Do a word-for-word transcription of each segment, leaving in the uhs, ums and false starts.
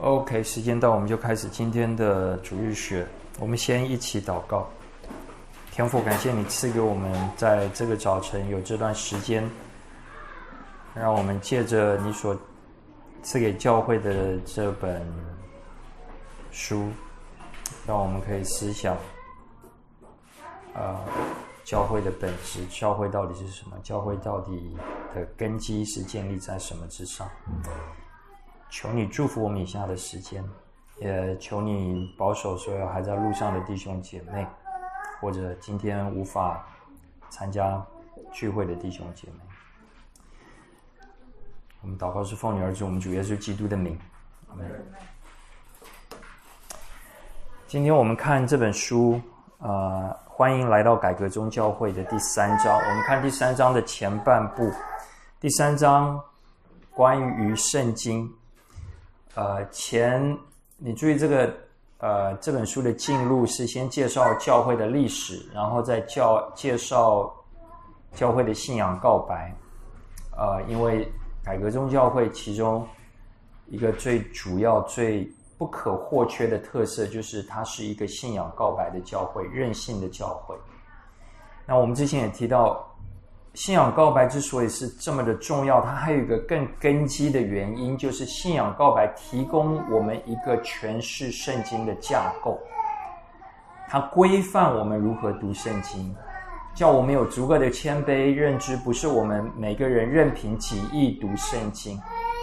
OK， 时间到，我们就开始今天的主日学。我们先一起祷告。天父，感谢你赐给我们在这个早晨有这段时间，让我们借着你所赐给教会的这本书，让我们可以思想呃，教会的本质，教会到底是什么？教会到底的根基是建立在什么之上？求你祝福我们以下的时间，也求你保守所有还在路上的弟兄姐妹，或者今天无法参加聚会的弟兄姐妹。我们祷告是奉你儿子我们主耶稣基督的名，阿们。今天我们看这本书，呃，欢迎来到改革宗教会的第三章。我们看第三章的前半部，第三章关于圣经。呃，前你注意这个呃这本书的进入是先介绍教会的历史，然后再教介绍教会的信仰告白。呃，因为改革宗教会其中一个最主要、最不可或缺的特色，就是它是一个信仰告白的教会，任性的教会。那我们之前也提到，信仰告白之所以是这么的重要，它还有一个更根基的原因，就是信仰告白提供我们一个诠释圣经的架构，它规范我们如何读圣经，叫我们有足够的谦卑认知，不是我们每个人任凭己意读圣经。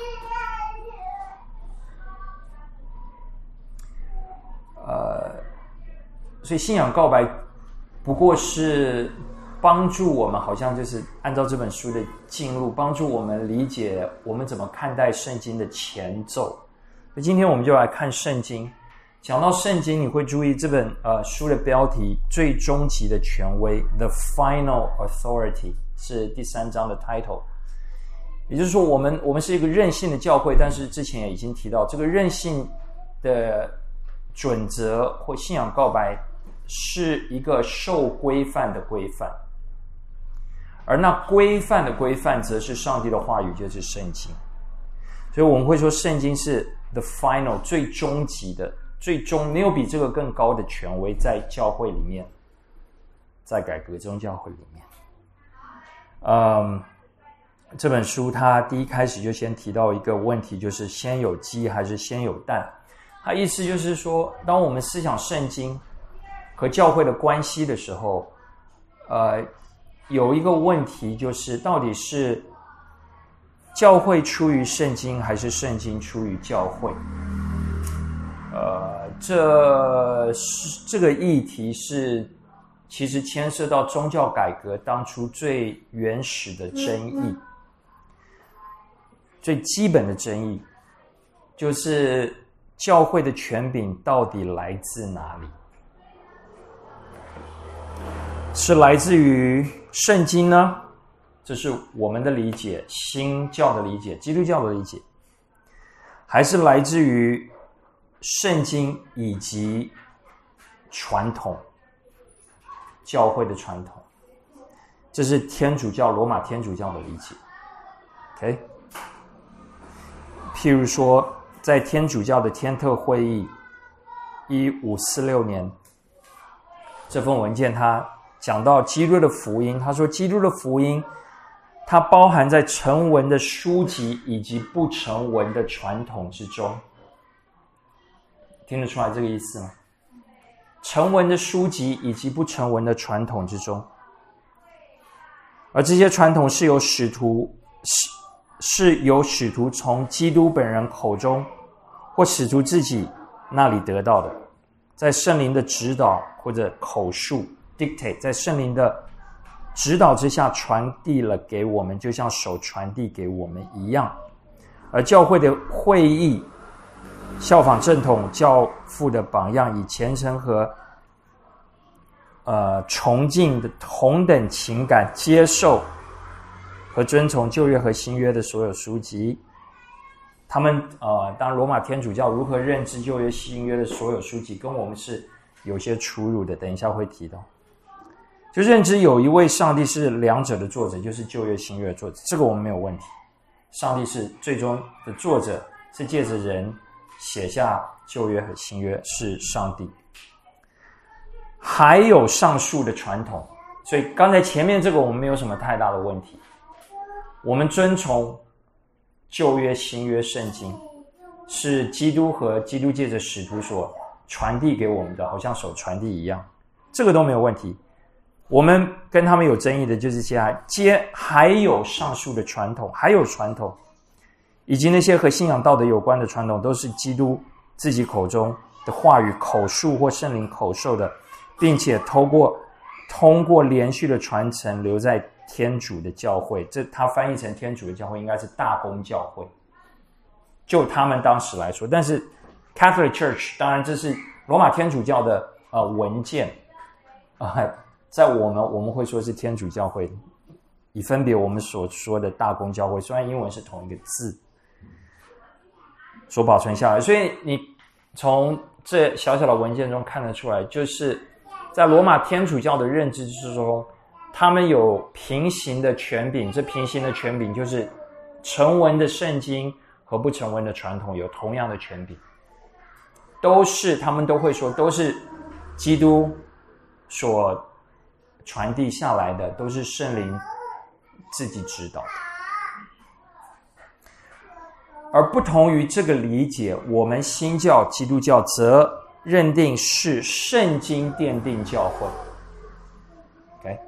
呃，所以信仰告白不过是帮助我们，好像就是按照这本书的进入，帮助我们理解我们怎么看待圣经的前奏。那今天我们就来看圣经。讲到圣经，你会注意这本呃书的标题“最终极的权威 ”（The Final Authority） 是第三章的 title。也就是说，我们我们是一个任性的教会，但是之前也已经提到，这个任性的准则或信仰告白是一个受规范的规范。而那规范的规范则是上帝的话语，就是圣经。所以我们会说圣经是 the final 最终极的，最终没有比这个更高的权威在教会里面，在改革宗教会里面。嗯，这本书它第一开始就先提到一个问题，就是先有鸡还是先有蛋。它意思就是说，当我们思想圣经和教会的关系的时候，呃有一个问题，就是到底是教会出于圣经，还是圣经出于教会？呃，这是这个议题是其实牵涉到宗教改革当初最原始的争议，最基本的争议，就是教会的权柄到底来自哪里？是来自于圣经呢？这是我们的理解，新教的理解，基督教的理解，还是来自于圣经以及传统，教会的传统？这是天主教，罗马天主教的理解。OK， 譬如说，在天主教的天特会议一五四六年，这份文件它讲到基督的福音，他说基督的福音它包含在成文的书籍以及不成文的传统之中。听得出来这个意思吗？成文的书籍以及不成文的传统之中，而这些传统是由使徒是是由使徒从基督本人口中或使徒自己那里得到的，在圣灵的指导或者口述dictate， 在圣灵的指导之下传递了给我们，就像手传递给我们一样。而教会的会议效仿正统教父的榜样，以虔诚和呃崇敬的同等情感接受和遵从旧约和新约的所有书籍。他们呃，当罗马天主教如何认知旧约新约的所有书籍，跟我们是有些出入的，等一下会提到。就认知有一位上帝是两者的作者，就是旧约新约的作者，这个我们没有问题。上帝是最终的作者，是借着人写下旧约和新约是上帝。还有上述的传统，所以刚才前面这个我们没有什么太大的问题，我们遵从旧约新约圣经是基督和基督借着使徒所传递给我们的，好像手传递一样，这个都没有问题。我们跟他们有争议的就是接下来接还有上述的传统，还有传统以及那些和信仰道德有关的传统，都是基督自己口中的话语口述或圣灵口授的，并且透过通过连续的传承留在天主的教会，这他翻译成天主的教会应该是大公教会，就他们当时来说。但是 Catholic Church 当然这是罗马天主教的呃文件啊、呃，在我们我们会说是天主教会，以分别我们所说的大公教会，虽然英文是同一个字，所保存下来。所以你从这小小的文件中看得出来，就是在罗马天主教的认知之中，他们有平行的权柄，这平行的权柄就是成文的圣经和不成文的传统有同样的权柄，都是他们都会说都是基督所传递下来的，都是圣灵自己指导的。而不同于这个理解，我们新教基督教则认定是圣经奠定教会。 OK，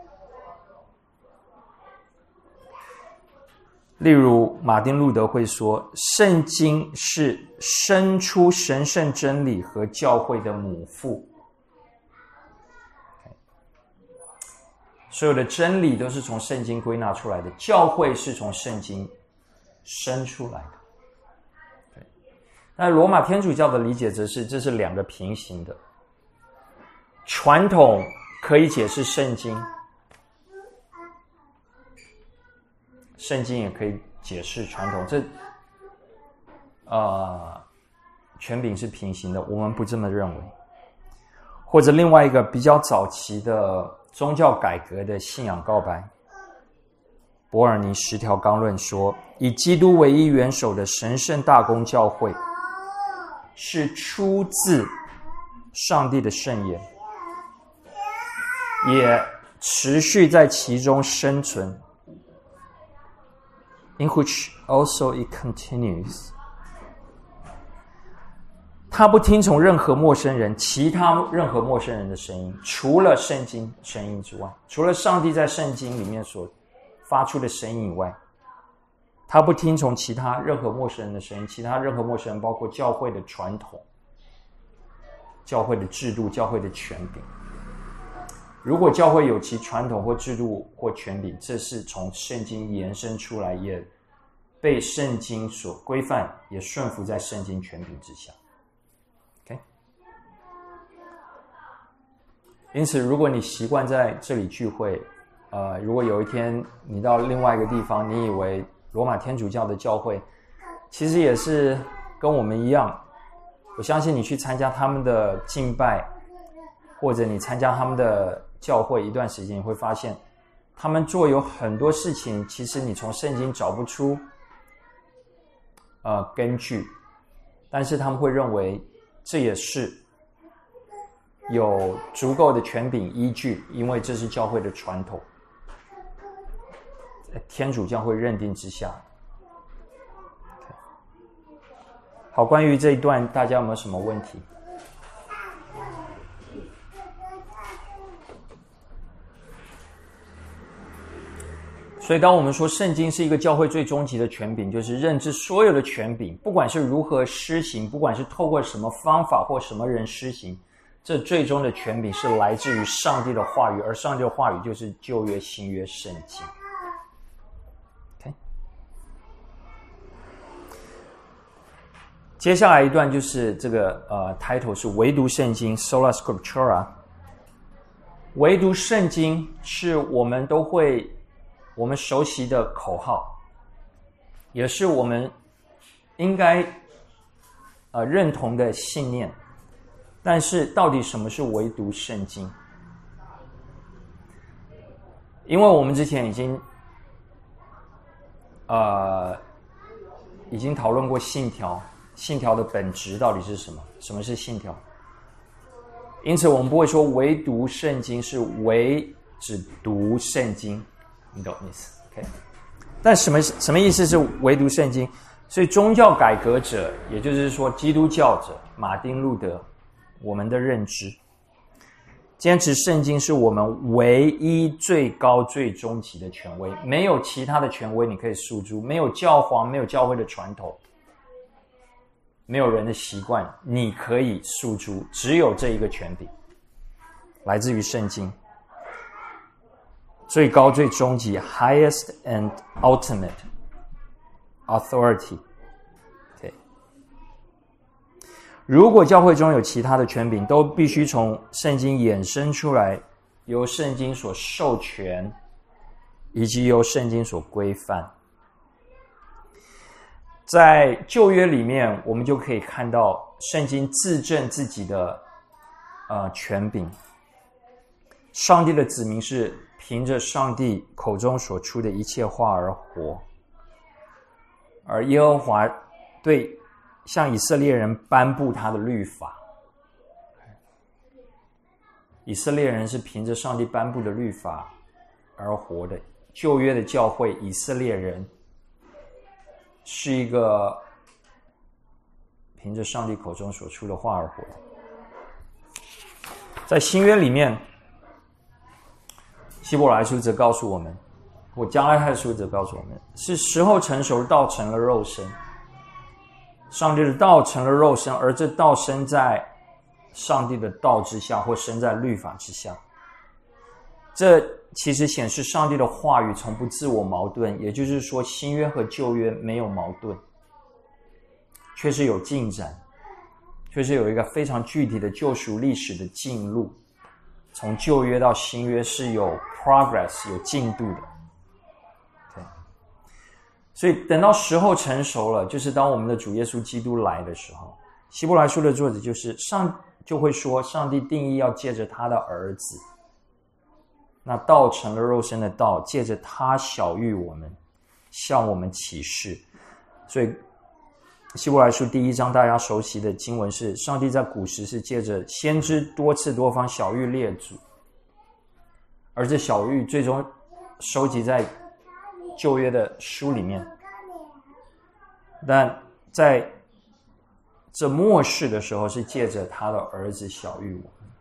例如马丁路德会说，圣经是生出神圣真理和教会的母父。所有的真理都是从圣经归纳出来的，教会是从圣经生出来的。对，那罗马天主教的理解则是这是两个平行的，传统可以解释圣经，圣经也可以解释传统，这呃权柄是平行的，我们不这么认为。或者另外一个比较早期的宗教改革的信仰告白，伯尔尼十条纲论说，以基督为一元首的神圣大公教会是出自上帝的圣言，也持续在其中生存 in which also it continues。他不听从任何陌生人其他任何陌生人的声音，除了圣经声音之外，除了上帝在圣经里面所发出的声音以外，他不听从其他任何陌生人的声音，其他任何陌生人包括教会的传统、教会的制度、教会的权柄。如果教会有其传统或制度或权柄，这是从圣经延伸出来，也被圣经所规范，也顺服在圣经权柄之下。因此如果你习惯在这里聚会，呃，如果有一天你到另外一个地方，你以为罗马天主教的教会其实也是跟我们一样，我相信你去参加他们的敬拜，或者你参加他们的教会一段时间，你会发现他们做有很多事情，其实你从圣经找不出呃根据，但是他们会认为这也是有足够的权柄依据，因为这是教会的传统，在天主教会认定之下。好，关于这一段大家有没有什么问题？所以当我们说圣经是一个教会最终极的权柄，就是认知所有的权柄，不管是如何施行，不管是透过什么方法或什么人施行，这最终的权柄是来自于上帝的话语，而上帝的话语就是旧约、新约、圣经。Okay? 接下来一段就是这个呃 title 是唯独圣经 Sola Scriptura。唯独圣经是我们都会我们熟悉的口号，也是我们应该呃认同的信念。但是到底什么是唯独圣经？因为我们之前已经呃已经讨论过信条， 信条的本质到底是什么？什么是信条？因此我们不会说唯读圣经，是唯只读圣经，你懂意思 ？OK？ 但什么什么意思是唯读圣经？所以宗教改革者，也就是说基督教者，马丁路德，我们的认知，坚持圣经是我们唯一最高最终极的权威，没有其他的权威你可以诉诸，没有教皇，没有教会的传统，没有人的习惯你可以诉诸，只有这一个权柄，来自于圣经，最高最终极 highest and ultimate authority。 okay. 如果教会中有其他的权柄，都必须从圣经衍生出来，由圣经所授权，以及由圣经所规范。在旧约里面，我们就可以看到圣经自证自己的呃权柄。上帝的子民是凭着上帝口中所出的一切话而活，而耶和华对向以色列人颁布他的律法。以色列人是凭着上帝颁布的律法而活的。旧约的教会，以色列人是一个凭着上帝口中所出的话而活的。在新约里面，希伯来书则告诉我们，或加拉太书则告诉我们，是时候成熟，道成了肉身。上帝的道成了肉身，而这道生在上帝的道之下，或生在律法之下。这其实显示上帝的话语从不自我矛盾，也就是说新约和旧约没有矛盾，却是有进展，却是有一个非常具体的救赎历史的进路。从旧约到新约是有 progress 有进度的。对，所以等到时候成熟了，就是当我们的主耶稣基督来的时候，希伯来书的作者就是上就会说，上帝定义要借着他的儿子，那道成了肉身的道，借着他晓谕我们，向我们启示。所以希伯来书第一章大家熟悉的经文是，上帝在古时是借着先知多次多方晓谕列祖，而这晓谕最终收集在旧约的书里面。但在这末世的时候，是借着他的儿子晓谕我们。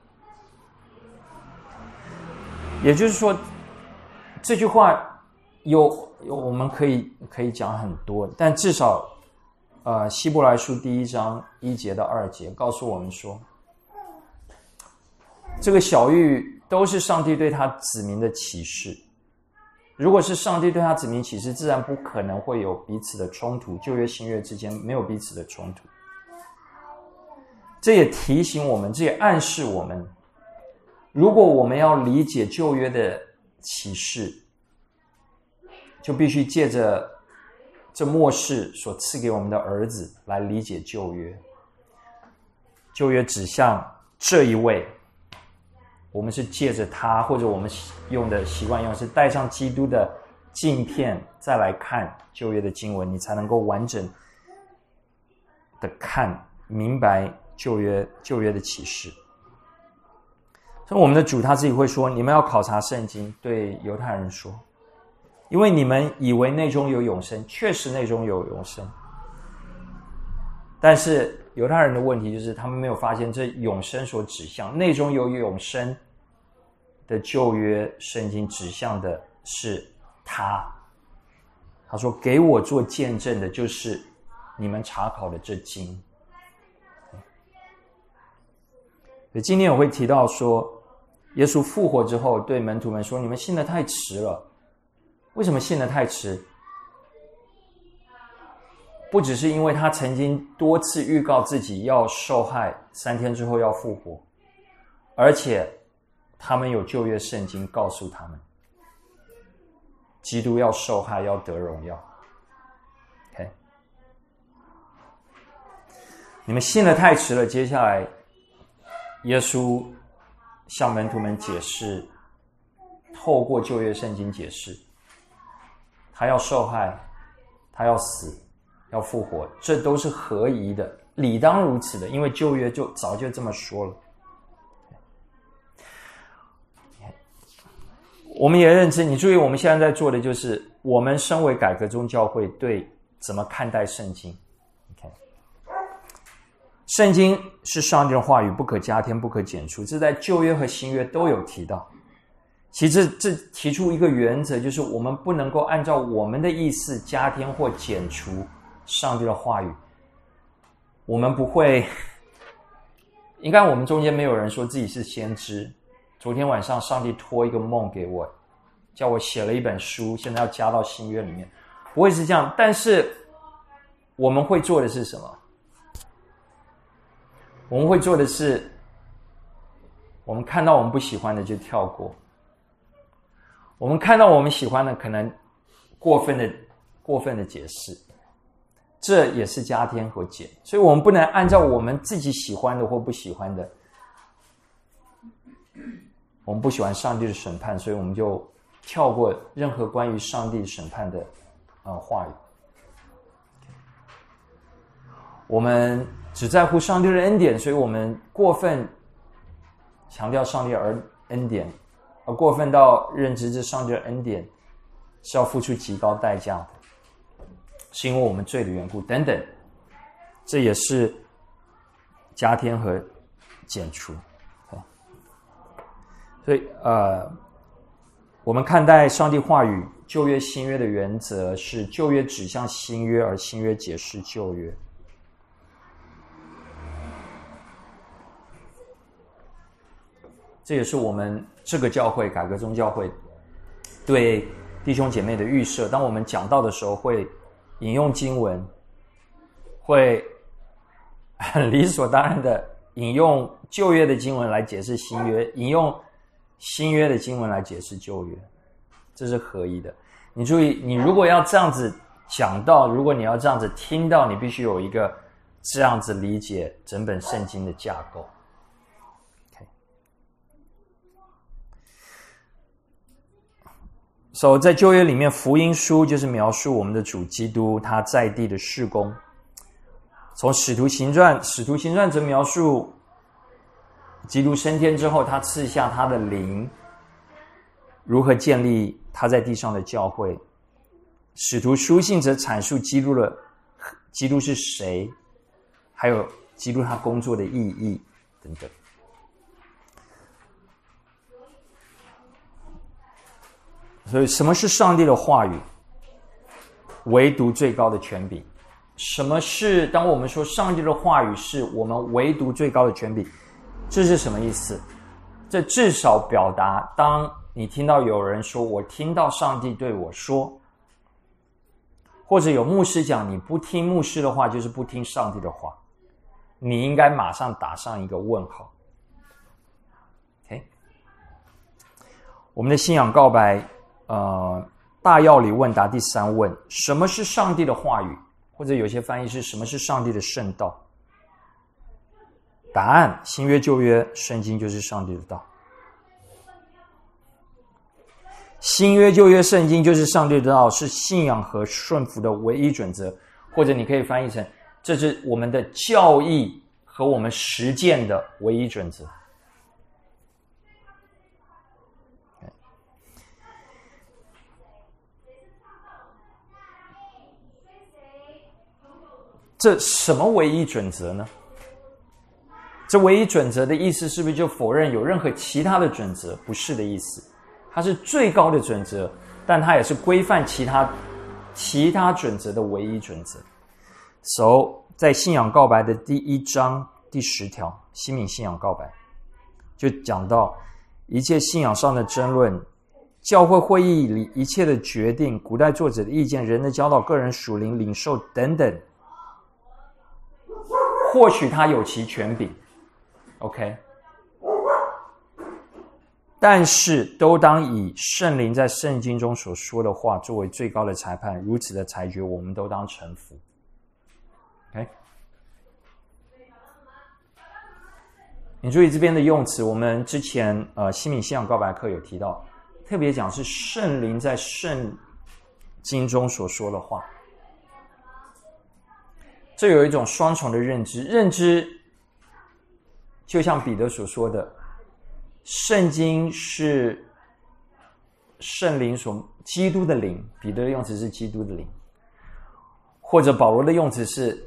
也就是说，这句话有有我们可以可以讲很多，但至少呃，希伯来书第一章一节到二节告诉我们说，这个晓谕都是上帝对他子民的启示。如果是上帝对他子民启示，自然不可能会有彼此的冲突，旧约新约之间没有彼此的冲突。这也提醒我们，这也暗示我们，如果我们要理解旧约的启示，就必须借着这末世所赐给我们的儿子来理解旧约。旧约指向这一位，我们是借着他，或者我们用的习惯用是带上基督的镜片再来看旧约的经文，你才能够完整的看明白旧约旧约的启示。所以我们的主他自己会说，你们要考察圣经，对犹太人说，因为你们以为内中有永生，确实内中有永生，但是犹太人的问题就是他们没有发现这永生所指向内中有永生的旧约圣经指向的是他。他说给我做见证的就是你们查考的这经。所以今天我会提到说，耶稣复活之后对门徒们说，你们信得太迟了。为什么信得太迟？不只是因为他曾经多次预告自己要受害，三天之后要复活，而且他们有旧约圣经告诉他们，基督要受害，要得荣耀。OK， 你们信得太迟了。接下来，耶稣向门徒们解释，透过旧约圣经解释，他要受害，他要死， 要复活，这都是合宜的，理当如此的，因为旧约就早就这么说了。我们也认知，你注意，我们现在在做的就是，我们身为改革宗教会对怎么看待圣经。Okay. 圣经是上帝的话语，不可加添，不可减除，这在旧约和新约都有提到。其实这提出一个原则，就是我们不能够按照我们的意思加添或减除上帝的话语。我们不会，应该我们中间没有人说自己是先知。昨天晚上上帝托一个梦给我，叫我写了一本书，现在要加到新约里面，不会是这样。但是我们会做的是什么？我们会做的是，我们看到我们不喜欢的就跳过，我们看到我们喜欢的可能过分的过分的解释，这也是加添和减。所以我们不能按照我们自己喜欢的或不喜欢的。我们不喜欢上帝的审判，所以我们就跳过任何关于上帝审判的呃话语。我们只在乎上帝的恩典，所以我们过分强调上帝的恩典，而过分到认知这上帝的恩典是要付出极高代价的，是因为我们罪的缘故等等，这也是加添和减除。所以呃，我们看待上帝话语旧约新约的原则是旧约指向新约，而新约解释旧约。这也是我们这个教会改革宗教会对弟兄姐妹的预设。当我们讲道的时候会引用经文，会很理所当然的引用旧约的经文来解释新约，引用新约的经文来解释旧约，这是合一的。你注意，你如果要这样子讲到，如果你要这样子听到，你必须有一个这样子理解整本圣经的架构。Okay. 所以在旧约里面，福音书就是描述我们的主基督他在地的事工。从使徒行传，使徒行传则描述基督升天之后，他赐下他的灵，如何建立他在地上的教会。使徒书信则阐述基督的基督是谁，还有基督他工作的意义等等。所以什么是上帝的话语？唯独最高的权柄。什么是当我们说上帝的话语是我们唯独最高的权柄，这是什么意思？这至少表达，当你听到有人说我听到上帝对我说，或者有牧师讲你不听牧师的话就是不听上帝的话，你应该马上打上一个问号。 OK， 我们的信仰告白呃，大要理问答第三问，什么是上帝的话语？或者有些翻译是什么是上帝的圣道？答案：新约旧约圣经就是上帝的道。新约旧约圣经就是上帝的道，是信仰和顺服的唯一准则。或者你可以翻译成，这是我们的教义和我们实践的唯一准则。这什么唯一准则呢？这唯一准则的意思是不是就否认有任何其他的准则？不是的意思，它是最高的准则，但它也是规范其他其他准则的唯一准则。So， 在信仰告白的第一章第十条，新民信仰告白就讲到一切信仰上的争论，教会会议里一切的决定，古代作者的意见，人的教导，个人属灵领受等等，或许他有其权柄 ，OK， 但是都当以圣灵在圣经中所说的话作为最高的裁判，如此的裁决，我们都当臣服。OK， 你注意这边的用词，我们之前呃新民信仰告白课有提到，特别讲是圣灵在圣经中所说的话。 这有一种双重的认知，认知就像彼得所说的，圣经是圣灵所基督的灵，彼得的用词是基督的灵，或者保罗的用词是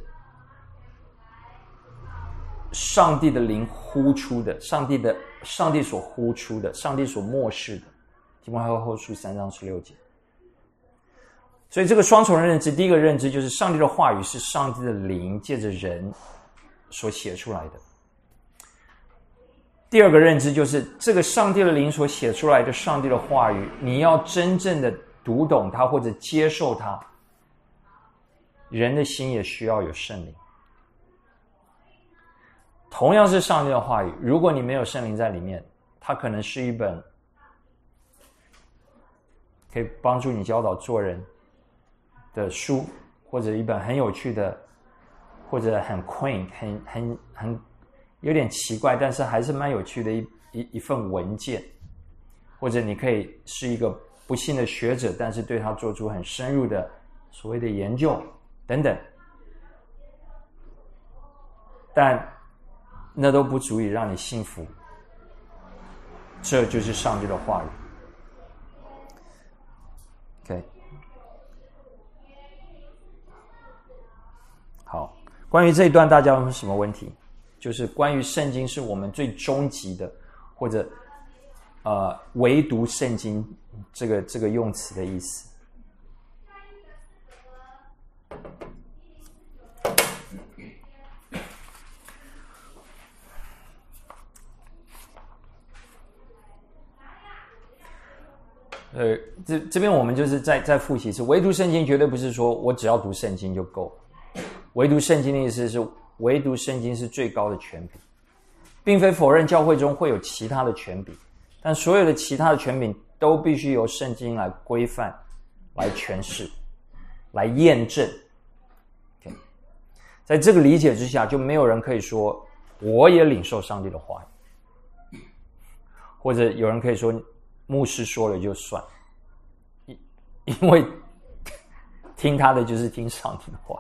上帝的灵呼出的，上帝的上帝所呼出的，上帝所默示的。提摩太后书三章十六节。所以这个双重的认知，第一个认知就是上帝的话语是上帝的灵借着人所写出来的。第二个认知就是这个上帝的灵所写出来的上帝的话语，你要真正的读懂它或者接受它，人的心也需要有圣灵。同样是上帝的话语，如果你没有圣灵在里面，它可能是一本可以帮助你教导做人的书，或者一本很有趣的，或者很 quaint 很很很有点奇怪但是还是蛮有趣的一一一份文件，或者你可以是一个不幸的学者，但是对他做出很深入的所谓的研究等等，但那都不足以让你幸福。这就是上帝的话语。 OK， 好，关于这一段大家有什么问题？就是关于圣经是我们最终极的，或者呃唯独圣经这个这个用词的意思。呃，这这边我们就是在在复习，是唯独圣经绝对不是说我只要读圣经就够了。唯独圣经的意思是，唯独圣经是最高的权柄，并非否认教会中会有其他的权柄，但所有的其他的权柄都必须由圣经来规范、来诠释、来验证。Okay. 在这个理解之下，就没有人可以说我也领受上帝的话语，或者有人可以说牧师说了就算，因为听他的就是听上帝的话。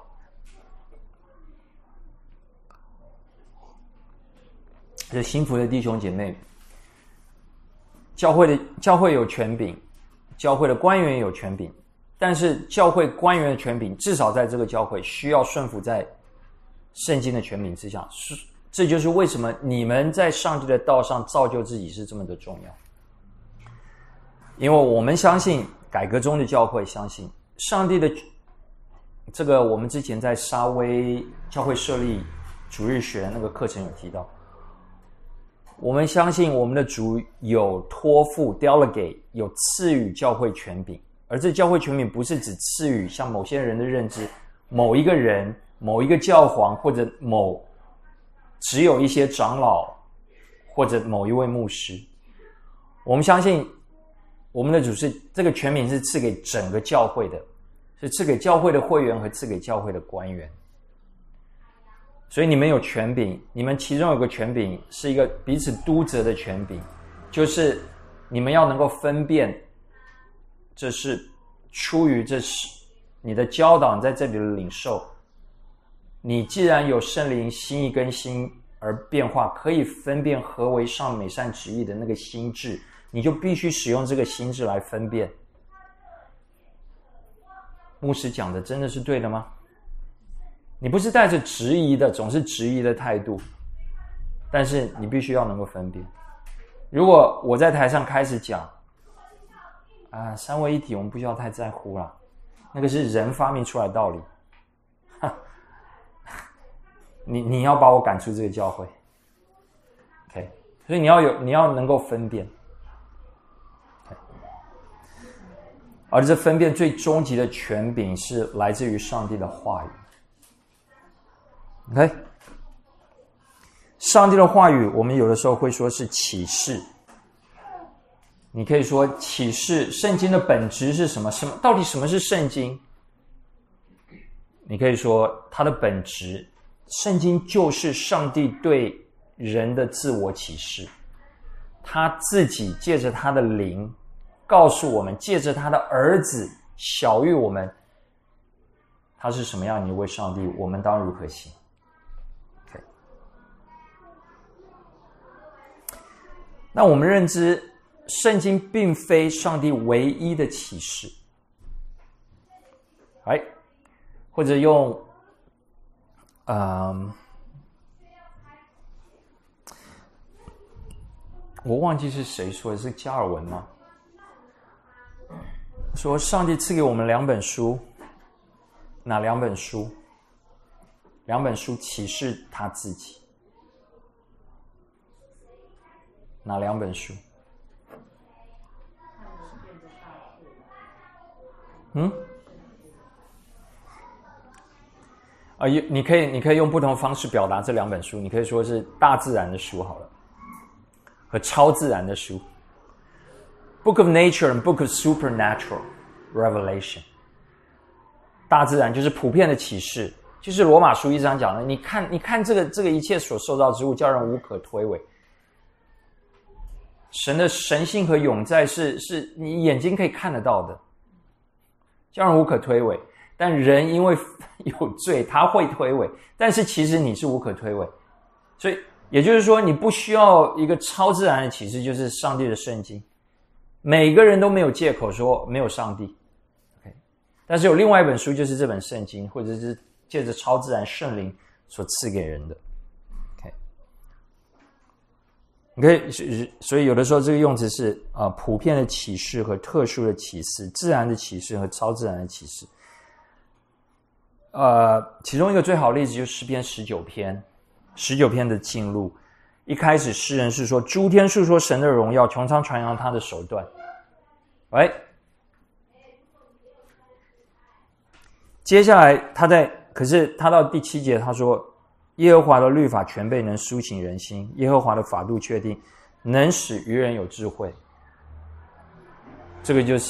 这幸福的弟兄姐妹，教会的教会有权柄，教会的官员有权柄，但是教会官员的权柄至少在这个教会需要顺服在圣经的权柄之下。这就是为什么你们在上帝的道上造就自己是这么的重要。因为我们相信，改革中的教会相信上帝的这个，我们之前在沙威教会设立主日学那个课程有提到，我们相信我们的主有托付 delegate 有赐予教会权柄，而这教会权柄不是只赐予像某些人的认知，某一个人、某一个教皇或者某只有一些长老或者某一位牧师。我们相信我们的主是这个权柄是赐给整个教会的，是赐给教会的会员和赐给教会的官员。所以你们有权柄，你们其中有个权柄是一个彼此督责的权柄，就是你们要能够分辨，这是出于这是你的教导，你在这里的领受。你既然有圣灵心意更新而变化，可以分辨何为上美善旨意的那个心智，你就必须使用这个心智来分辨。牧师讲的真的是对的吗？你不是带着质疑的，总是质疑的态度，但是你必须要能够分辨。如果我在台上开始讲啊，三位一体我们不需要太在乎啦，那个是人发明出来的道理，你你要把我赶出这个教会 ，OK？ 所以你要有，你要能够分辨， okay? 而这分辨最终极的权柄是来自于上帝的话语。OK， 上帝的话语，我们有的时候会说是启示。你可以说启示，圣经的本质是什么？什么？到底什么是圣经？你可以说它的本质，圣经就是上帝对人的自我启示，他自己借着他的灵告诉我们，借着他的儿子晓谕我们他是什么样的一位上帝，我们当如何行。Okay. 那我们认知圣经并非上帝唯一的启示，哎，或者用嗯，我忘记是谁说的，是加尔文吗？说上帝赐给我们两本书，哪两本书？两本书启示他自己。哪两本书？嗯？啊，你可以，你可以用不同的方式表达这两本书。你可以说是大自然的书好了，和超自然的书。Book of Nature and Book of Supernatural Revelation。大自然就是普遍的启示，就是罗马书一章讲的。你看，你看这个这个一切所受造之物，叫人无可推诿。神的神性和永在是是你眼睛可以看得到的，叫人无可推诿。但人因为有罪，他会推诿，但是其实你是无可推诿。所以也就是说，你不需要一个超自然的启示，就是上帝的圣经。每个人都没有借口说没有上帝。Okay. 但是有另外一本书，就是这本圣经，或者是借着超自然圣灵所赐给人的。OK， 你可以，所以有的时候这个用词是啊、呃，普遍的启示和特殊的启示，自然的启示和超自然的启示。呃，其中一个最好的例子就是诗篇十九篇，十九篇的进入，一开始诗人是说：“诸天述说神的荣耀，穹苍传扬他的手段。”喂，接下来他在，可是他到第七节他说：“耶和华的律法全备，能苏醒人心；耶和华的法度确定，能使愚人有智慧。”这个就是，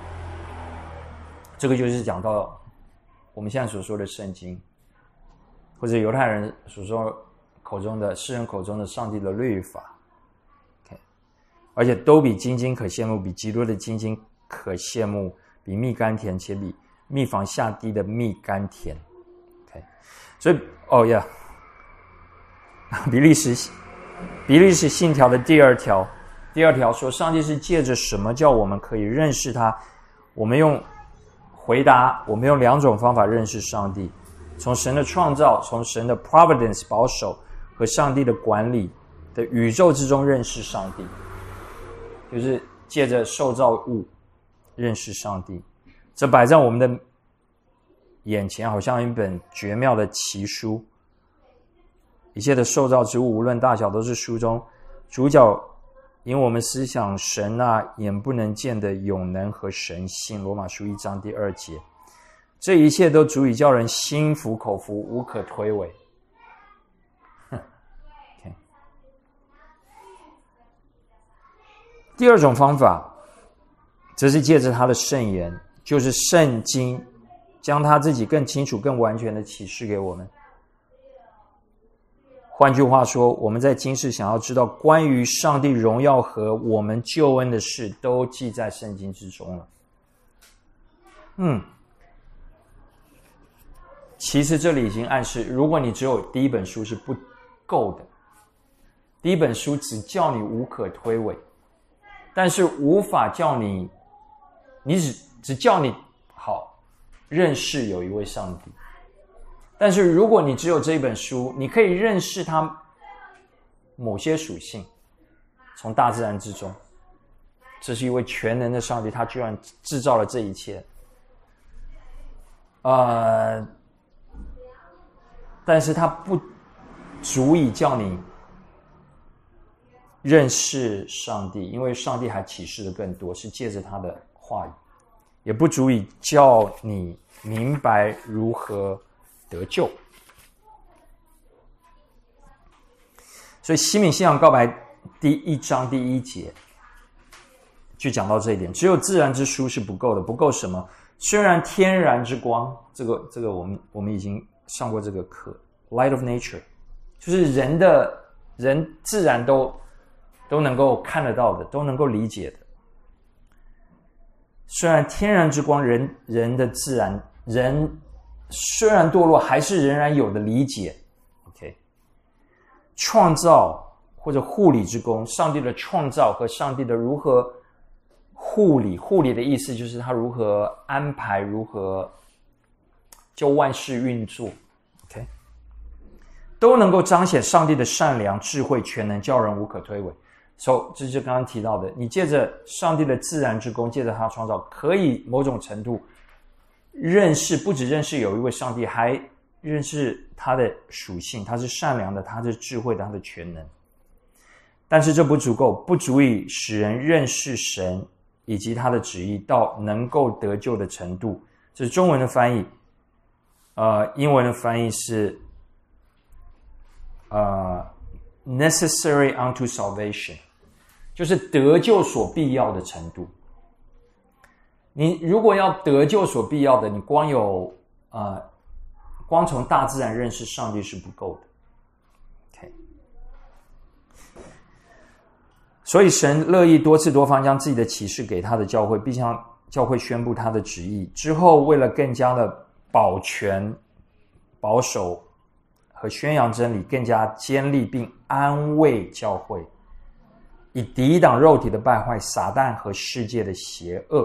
这个就是讲到我们现在所说的圣经，或者犹太人所说口中的诗人口中的上帝的律法。Okay. 而且都比金金可羡慕，比基督的金金可羡慕，比蜜甘甜，且比蜜房下滴的蜜甘甜。Okay. 所以哦呀，比利时比利时信条的第二条，第二条说，上帝是借着什么叫我们可以认识他？我们用回答，我们用两种方法认识上帝：从神的创造，从神的 providence 保守和上帝的管理的宇宙之中认识上帝，就是借着受造物认识上帝。这摆在我们的眼前，好像一本绝妙的奇书。一切的受造之物，无论大小，都是书中主角因我们思想神那眼不能见的永能和神性。罗马书一章第二节，这一切都足以叫人心服口服，无可推诿。Okay. 第二种方法，则是借着他的圣言，就是圣经，将他自己更清楚、更完全的启示给我们。换句话说，我们在今世想要知道关于上帝荣耀和我们救恩的事，都记在圣经之中了。嗯，其实这里已经暗示，如果你只有第一本书是不够的，第一本书只叫你无可推诿，但是无法叫你，你只只叫你好认识有一位上帝。但是如果你只有这一本书，你可以认识他某些属性，从大自然之中，这是一位全能的上帝，他居然制造了这一切。呃，但是他不足以叫你认识上帝，因为上帝还启示的更多，是借着他的话语，也不足以叫你明白如何得救。所以西敏信仰告白第一章第一节就讲到这一点，只有自然之书是不够的。不够什么？虽然天然之光，这个这个我们我们已经上过这个课 ，Light of Nature， 就是人的人自然都都能够看得到的，都能够理解的。虽然天然之光，人人的自然人虽然堕落，还是仍然有的理解。OK， 创造或者护理之功，上帝的创造和上帝的如何护理，护理的意思就是他如何安排，如何就万事运作。OK， 都能够彰显上帝的善良、智慧、全能，叫人无可推诿。So， 这就是刚刚提到的，你借着上帝的自然之功，借着他的创造，可以某种程度认识，不只认识有一位上帝，还认识他的属性，他是善良的，他是智慧的，他的全能。但是这不足够，不足以使人认识神以及他的旨意到能够得救的程度。这是中文的翻译，呃，英文的翻译是呃 necessary unto salvation， 就是得救所必要的程度。你如果要得救所必要的，你光有呃，光从大自然认识上帝是不够的。OK， 所以神乐意多次多方将自己的启示给他的教会，并向教会宣布他的旨意。之后，为了更加的保全、保守和宣扬真理，更加坚立并安慰教会，以抵挡肉体的败坏、撒旦和世界的邪恶。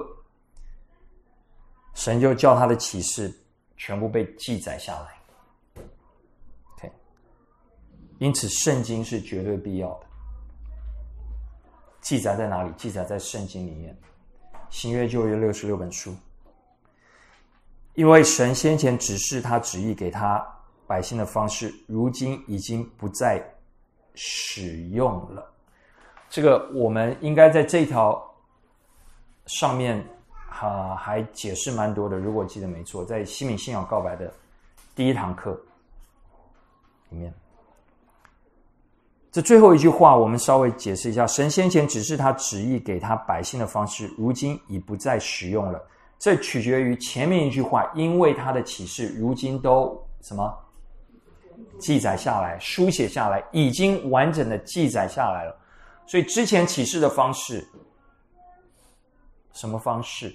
神就叫他的启示全部被记载下来。Okay， 因此圣经是绝对必要的。记载在哪里？记载在圣经里面。新约旧约六十六本书。因为神先前指示他旨意给他百姓的方式，如今已经不再使用了。这个我们应该在这条上面啊，还解释蛮多的。如果记得没错，在西敏信仰告白的第一堂课里面，这最后一句话我们稍微解释一下：神先前指示他旨意给他百姓的方式，如今已不再使用了。这取决于前面一句话，因为他的启示如今都什么记载下来、书写下来，已经完整的记载下来了。所以之前启示的方式，什么方式？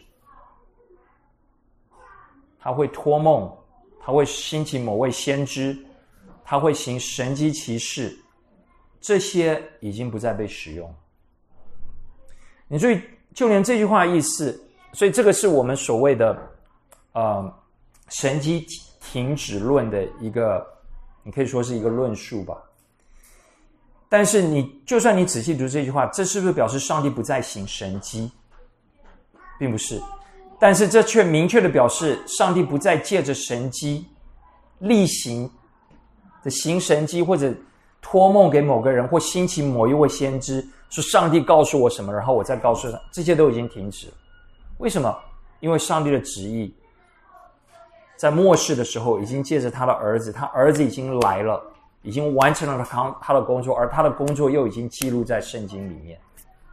他会托梦，他会兴起某位先知，他会行神迹奇事，这些已经不再被使用。你注意，就连这句话的意思，所以这个是我们所谓的呃神迹停止论的一个，你可以说是一个论述吧。但是你就算你仔细读这句话，这是不是表示上帝不再行神迹？并不是，但是这却明确的表示上帝不再借着神迹例行的行神迹，或者托梦给某个人，或兴起某一位先知，说上帝告诉我什么，然后我再告诉他，这些都已经停止了。为什么？因为上帝的旨意在末世的时候已经借着他的儿子，他儿子已经来了，已经完成了他他的工作，而他的工作又已经记录在圣经里面。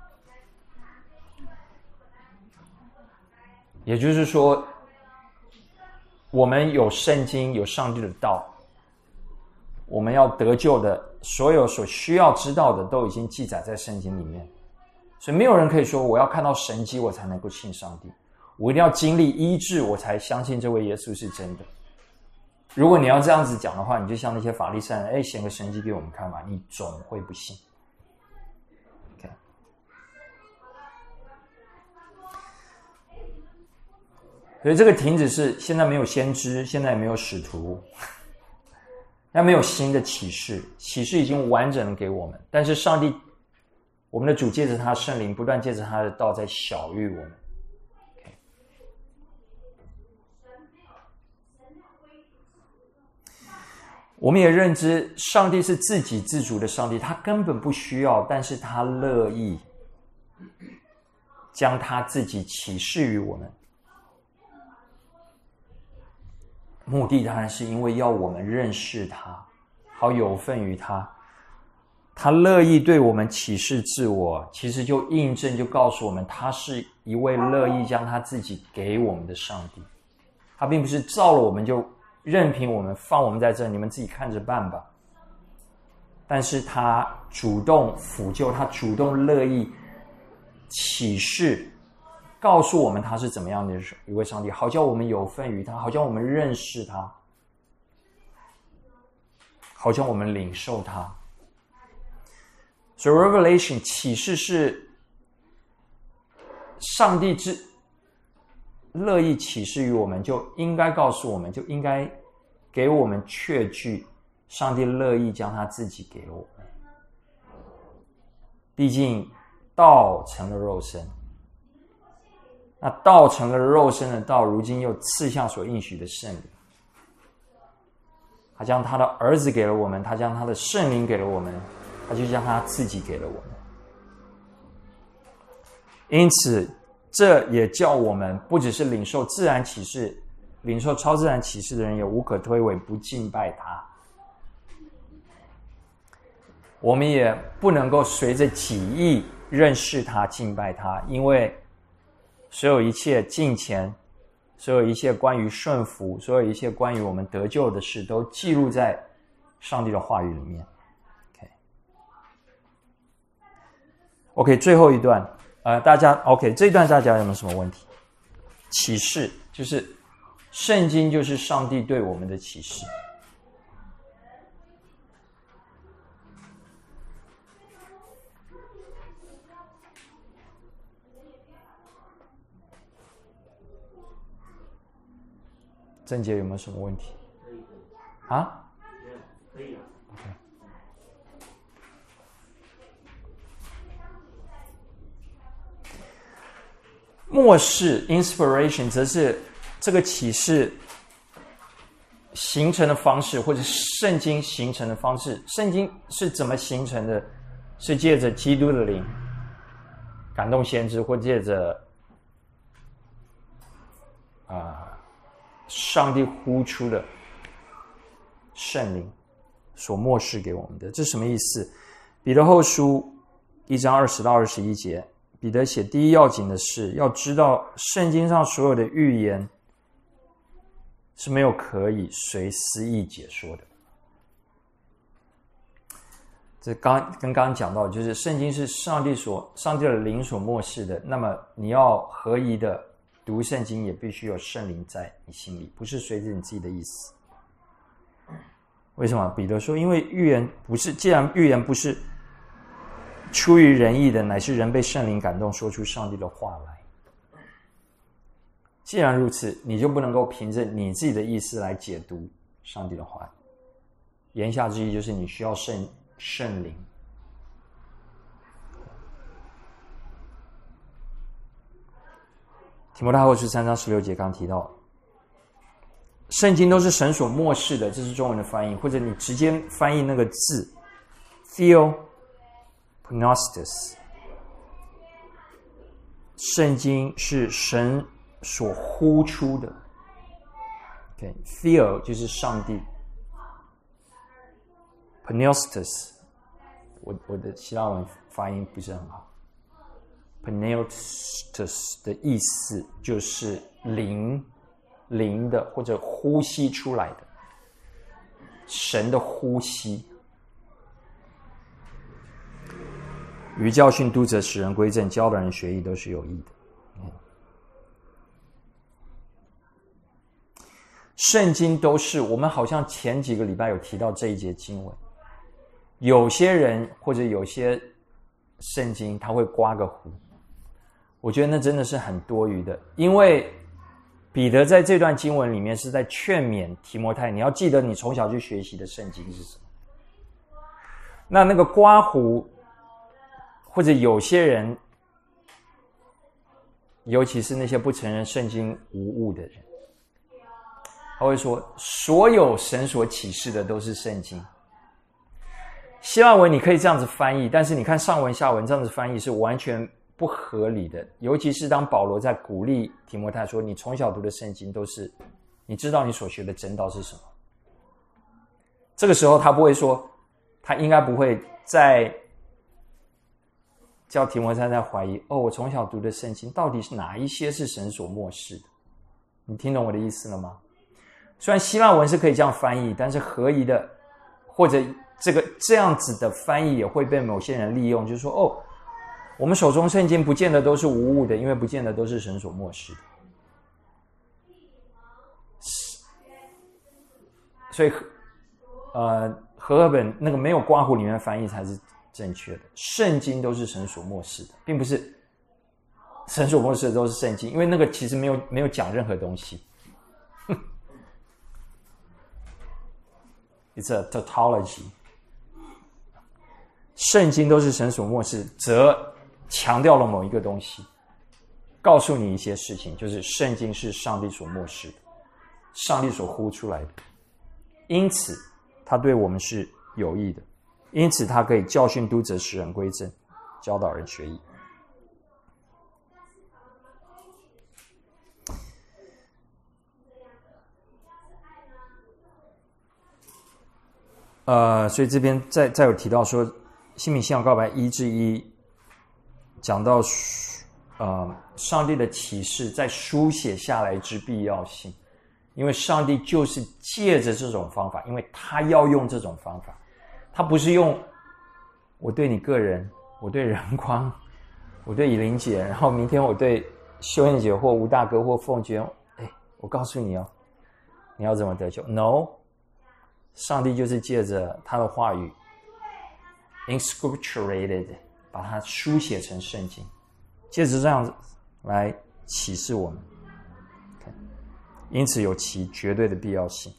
也就是说，我们有圣经，有上帝的道，我们要得救的所有所需要知道的都已经记载在圣经里面。所以没有人可以说我要看到神迹我才能够信上帝，我一定要经历医治我才相信这位耶稣是真的。如果你要这样子讲的话，你就像那些法利赛人，哎，显个神迹给我们看吧，你总会不信。Okay。所以这个停止是现在没有先知，现在也没有使徒，那没有新的启示，启示已经完整给我们，但是上帝，我们的主借着他的圣灵，不断借着他的道在晓谕我们。Okay。我们也认知上帝是自给自足的上帝，他根本不需要，但是他乐意将他自己启示于我们。目的当然是因为要我们认识他，好有份于他。他乐意对我们启示自我，其实就印证，就告诉我们他是一位乐意将他自己给我们的上帝。他并不是造了我们就任凭我们，放我们在这，你们自己看着办吧。但是他主动辅救，他主动乐意启示告诉我们他是怎么样的一位上帝，好叫我们有份于他，好叫我们认识他，好叫我们领受他。所以 Revelation 启示是上帝之乐意启示于我们，就应该告诉我们，就应该给我们确据上帝乐意将他自己给了我们。毕竟道成了肉身，那道成了肉身的道，如今又赐下所应许的圣灵。他将他的儿子给了我们，他将他的圣灵给了我们，他就将他自己给了我们。因此这也叫我们不只是领受自然启示，领受超自然启示的人也无可推诿不敬拜他。我们也不能够随着己意认识他敬拜他，因为所有一切敬虔，所有一切关于顺服，所有一切关于我们得救的事，都记录在上帝的话语里面。 OK， OK， 最后一段呃，大家 OK， 这一段大家有没有什么问题？启示就是圣经，就是上帝对我们的启示。郑杰有没有什么问题？啊？可以啊。OK。末世 inspiration 则是这个启示形成的方式，或者圣经形成的方式。圣经是怎么形成的？是借着基督的灵感动先知，或借着啊。呃上帝呼出的圣灵所默示给我们的，这是什么意思？彼得后书一章二十到二十一节，彼得写第一要紧的是要知道圣经上所有的预言是没有可以随私意解说的。这刚跟刚刚讲到，就是圣经是上帝所上帝的灵所默示的，那么你要合宜的读圣经，也必须有圣灵在你心里，不是随着你自己的意思。为什么？彼得说，因为预言不是，既然预言不是出于人意的，乃是人被圣灵感动说出上帝的话来。既然如此，你就不能够凭着你自己的意思来解读上帝的话。言下之意就是你需要圣圣灵。提摩太后书三章十六节刚提到，圣经都是神所默示的，这是中文的翻译，或者你直接翻译那个字 Theopneustos， 圣经是神所呼出的。Okay， Theo 就是上帝 Pneustos， 我我的希腊文发音不是很好。Pneustos 的意思就是灵灵的，或者呼吸出来的，神的呼吸。于教训、督责、使人归正、教导人学艺，都是有益的。嗯、圣经都是，我们好像前几个礼拜有提到这一节经文，有些人或者有些圣经他会刮个胡，我觉得那真的是很多余的，因为彼得在这段经文里面是在劝勉提摩太，你要记得你从小去学习的圣经是什么。那那个刮胡，或者有些人，尤其是那些不承认圣经无误的人，他会说所有神所启示的都是圣经。希腊文你可以这样子翻译，但是你看上文下文这样子翻译是完全不合理的，尤其是当保罗在鼓励提摩太说，你从小读的圣经都是，你知道你所学的真道是什么。这个时候他不会说，他应该不会再叫提摩太在怀疑，哦，我从小读的圣经到底是哪一些是神所默示的？你听懂我的意思了吗？虽然希腊文是可以这样翻译，但是合宜的或者这个这样子的翻译也会被某些人利用，就是说，哦， 我们手中圣经不见得都是无误的，因为不见得都是神所默示的。所以，呃，和合本那个没有括弧里面的翻译才是正确的。圣经都是神所默示的，并不是神所默示的都是圣经，因为那个其实没有没有讲任何东西。It's a tautology。圣经都是神所默示，则强调了某一个东西，告诉你一些事情，就是圣经是上帝所默示的，上帝所呼出来的，因此它对我们是有益的，因此它可以教训、督责、使人归正，教导人学义。呃，所以这边再再有提到说，新民信仰告白一至一讲到，呃，上帝的启示在书写下来之必要性，因为上帝就是借着这种方法，因为他要用这种方法，他不是用我对你个人，我对仁光，我对以琳姐，然后明天我对秀燕姐或吴大哥或凤娟，哎，我告诉你哦，你要怎么得救 ？No。上帝就是借着他的话语 inscripturated 把它书写成圣经，借着这样子来启示我们，因此有其绝对的必要性。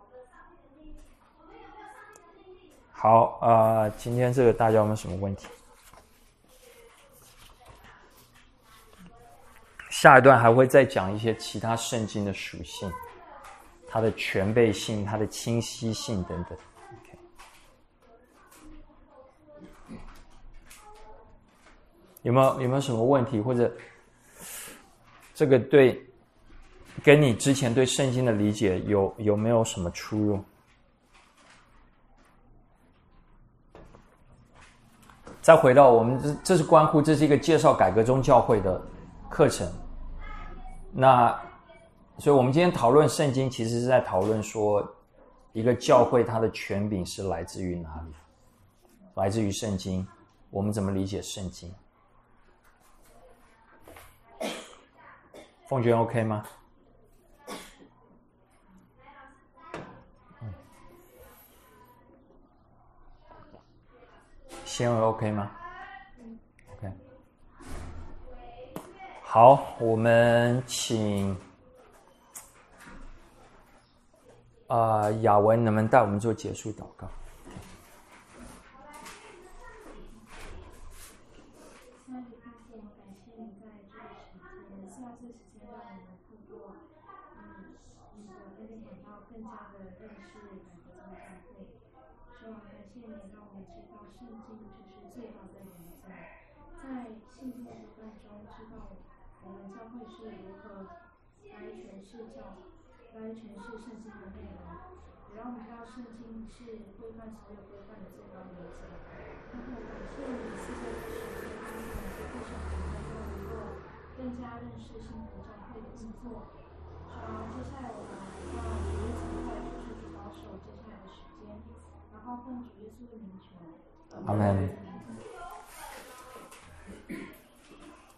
好，呃，今天这个大家有没有什么问题？下一段还会再讲一些其他圣经的属性，它的全备性、它的清晰性等等。Okay. 有没有有没有什么问题，或者这个对跟你之前对圣经的理解有有没有什么出入？再回到我们这这是关乎这是一个介绍改革宗教会的课程，那。所以我们今天讨论圣经，其实是在讨论说，一个教会它的权柄是来自于哪里？来自于圣经。我们怎么理解圣经？凤娟 OK 吗？仙儿 OK 吗 ？OK。好，我们请。呃，雅文能不能带我们做结束祷告？ 来诠释圣经的内容，也让我们知道圣经是规范所有规范的最高原则。然后感谢你赐下的时间，让我们在不少人当中能够更加认识幸福教会的工作。啊，接下来我们让主耶稣会就是主保守接下来的时间，然后奉主耶稣的名求。 阿们。